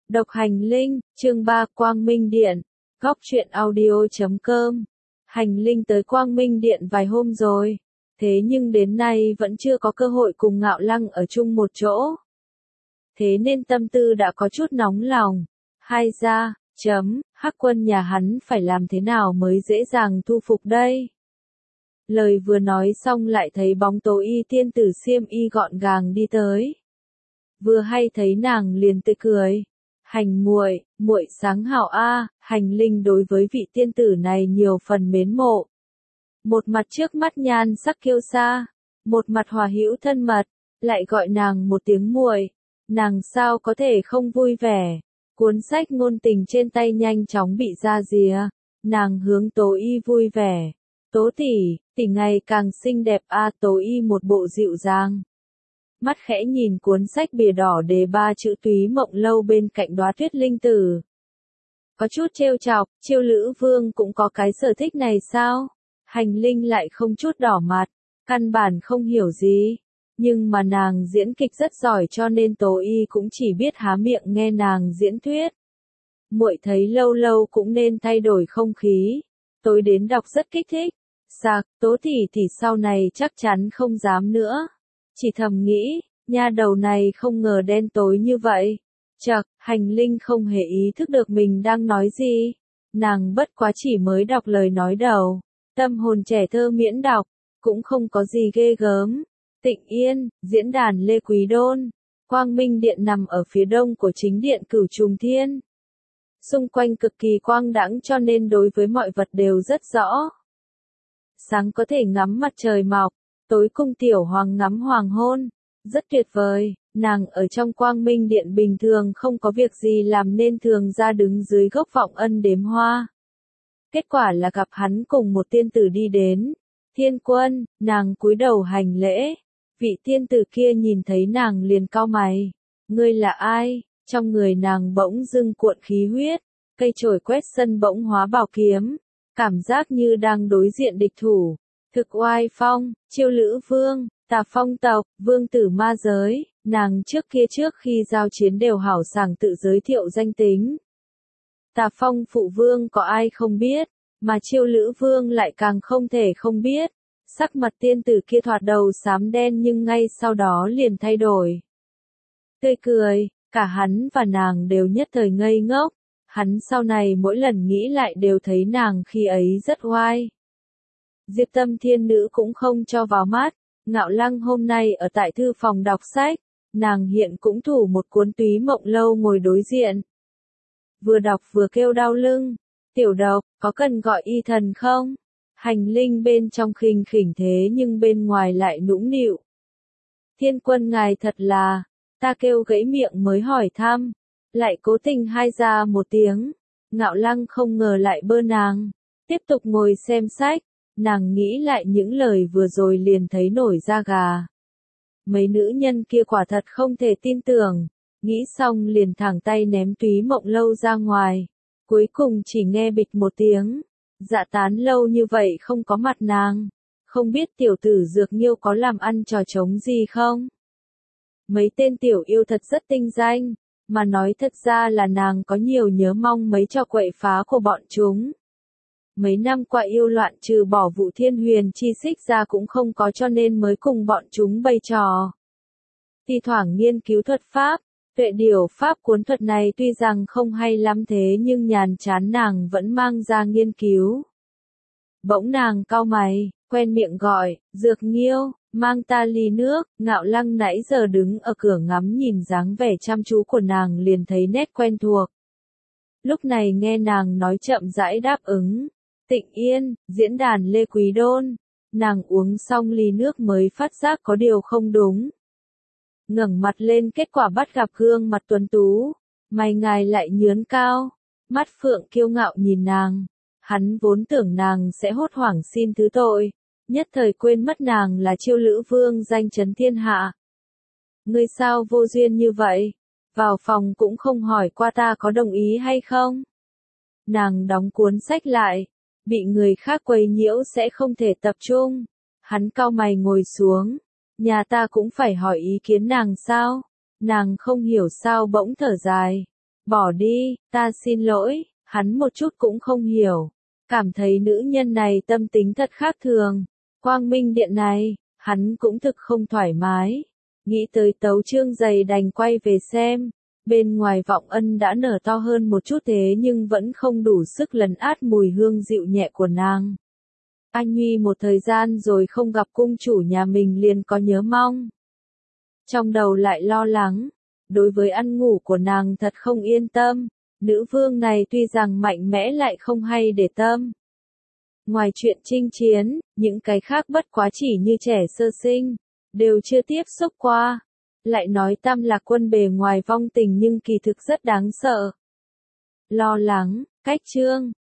Độc hành linh, chương 3 Quang Minh Điện, góc truyện audio.com. Hành linh tới Quang Minh Điện vài hôm rồi, thế nhưng đến nay vẫn chưa có cơ hội cùng Ngạo Lăng ở chung một chỗ. Thế nên tâm tư đã có chút nóng lòng. Hai ra, Hắc Quân nhà hắn phải làm thế nào mới dễ dàng thu phục đây? Lời vừa nói xong lại thấy bóng Tố Y tiên tử xiêm y gọn gàng đi tới. Vừa hay thấy nàng liền tươi cười. Hành muội, muội sáng hảo a, hành linh đối với vị tiên tử này nhiều phần mến mộ. Một mặt trước mắt nhan sắc kiêu sa, một mặt hòa hữu thân mật, lại gọi nàng một tiếng muội, nàng sao có thể không vui vẻ. Cuốn sách ngôn tình trên tay nhanh chóng bị ra rìa, nàng hướng Tố Y vui vẻ. Tố tỷ, tỷ ngày càng xinh đẹp a. Tố Y một bộ dịu dàng. Mắt khẽ nhìn cuốn sách bìa đỏ đề 3 chữ Túy Mộng Lâu bên cạnh đóa tuyết linh tử. Có chút trêu chọc, Chiêu Lữ Vương cũng có cái sở thích này sao? Hành linh lại không chút đỏ mặt, căn bản không hiểu gì. Nhưng mà nàng diễn kịch rất giỏi cho nên Tố Y cũng chỉ biết há miệng nghe nàng diễn thuyết. Muội thấy lâu lâu cũng nên thay đổi không khí. Tối đến đọc rất kích thích. Sạc, Tố tỷ sau này chắc chắn không dám nữa. Chỉ thầm nghĩ, nha đầu này không ngờ đen tối như vậy. Chậc, hành linh không hề ý thức được mình đang nói gì. Nàng bất quá chỉ mới đọc lời nói đầu. Tâm hồn trẻ thơ miễn đọc, cũng không có gì ghê gớm. Tịnh Yên, diễn đàn Lê Quý Đôn. Quang Minh Điện nằm ở phía đông của chính điện Cửu Trùng Thiên. Xung quanh cực kỳ quang đãng cho nên đối với mọi vật đều rất rõ. Sáng có thể ngắm mặt trời mọc, tối cung tiểu hoàng ngắm hoàng hôn. Rất tuyệt vời, nàng ở trong Quang Minh Điện bình thường không có việc gì làm nên thường ra đứng dưới gốc vọng ân đếm hoa. Kết quả là gặp hắn cùng một tiên tử đi đến. Thiên Quân, nàng cúi đầu hành lễ. Vị tiên tử kia nhìn thấy nàng liền cau mày. Ngươi là ai? Trong người nàng bỗng dưng cuộn khí huyết. Cây chổi quét sân bỗng hóa bảo kiếm. Cảm giác như đang đối diện địch thủ. Thực oai phong, Chiêu Lữ Vương, Tà Phong tộc, vương tử ma giới. Nàng trước khi giao chiến đều hảo sảng tự giới thiệu danh tính. Tà Phong phụ vương có ai không biết, mà Chiêu Lữ Vương lại càng không thể không biết. Sắc mặt tiên tử kia thoạt đầu xám đen nhưng ngay sau đó liền thay đổi. Tươi cười, cả hắn và nàng đều nhất thời ngây ngốc. Hắn sau này mỗi lần nghĩ lại đều thấy nàng khi ấy rất oai. Diệp Tâm Thiên Nữ cũng không cho vào mắt. Ngạo Lăng hôm nay ở tại thư phòng đọc sách. Nàng hiện cũng thủ một cuốn Túy Mộng Lâu ngồi đối diện. Vừa đọc vừa kêu đau lưng. Tiểu Độc, có cần gọi y thần không? Hành linh bên trong khinh khỉnh thế nhưng bên ngoài lại nũng nịu. Thiên Quân ngài thật là, ta kêu gãy miệng mới hỏi thăm. Lại cố tình hai ra một tiếng. Ngạo Lăng không ngờ lại bơ nàng. Tiếp tục ngồi xem sách. Nàng nghĩ lại những lời vừa rồi liền thấy nổi da gà. Mấy nữ nhân kia quả thật không thể tin tưởng. Nghĩ xong liền thẳng tay ném Túy Mộng Lâu ra ngoài. Cuối cùng chỉ nghe bịch một tiếng. Dạ tán lâu như vậy không có mặt nàng. Không biết tiểu tử Dược Nhiêu có làm ăn trò trống gì không? Mấy tên tiểu yêu thật rất tinh danh. Mà nói thật ra là nàng có nhiều nhớ mong mấy trò quậy phá của bọn chúng. Mấy năm qua yêu loạn trừ bỏ Vụ Thiên Huyền chi xích ra cũng không có cho nên mới cùng bọn chúng bày trò. Thi thoảng nghiên cứu thuật pháp, Tuệ Điều pháp cuốn thuật này tuy rằng không hay lắm thế nhưng nhàn chán nàng vẫn mang ra nghiên cứu. Bỗng nàng cau mày, quen miệng gọi, Dược Nhiêu, mang ta ly nước. Ngạo Lăng nãy giờ đứng ở cửa ngắm nhìn dáng vẻ chăm chú của nàng liền thấy nét quen thuộc. Lúc này nghe nàng nói chậm rãi đáp ứng. Tịnh Yên, diễn đàn Lê Quý Đôn. Nàng uống xong ly nước mới phát giác có điều không đúng. Ngẩng mặt lên kết quả bắt gặp gương mặt tuấn tú. Mày ngài lại nhướn cao. Mắt phượng kiêu ngạo nhìn nàng. Hắn vốn tưởng nàng sẽ hốt hoảng xin thứ tội. Nhất thời quên mất nàng là Chiêu Lữ Vương danh chấn thiên hạ. Ngươi sao vô duyên như vậy? Vào phòng cũng không hỏi qua ta có đồng ý hay không? Nàng đóng cuốn sách lại. Bị người khác quấy nhiễu sẽ không thể tập trung. Hắn cau mày ngồi xuống. Nhà ta cũng phải hỏi ý kiến nàng sao? Nàng không hiểu sao bỗng thở dài. Bỏ đi, ta xin lỗi, hắn một chút cũng không hiểu. Cảm thấy nữ nhân này tâm tính thật khác thường. Quang Minh Điện này, hắn cũng thực không thoải mái. Nghĩ tới tấu chương giày đành quay về xem. Bên ngoài Vọng Ân đã nở to hơn một chút thế nhưng vẫn không đủ sức lấn át mùi hương dịu nhẹ của nàng. Anh Nhuy một thời gian rồi không gặp cung chủ nhà mình liền có nhớ mong. Trong đầu lại lo lắng, đối với ăn ngủ của nàng thật không yên tâm, nữ vương này tuy rằng mạnh mẽ lại không hay để tâm. Ngoài chuyện chinh chiến, những cái khác bất quá chỉ như trẻ sơ sinh, đều chưa tiếp xúc qua. Lại nói Tam Lạc Quân bề ngoài vong tình nhưng kỳ thực rất đáng sợ. Lo lắng, cách chương.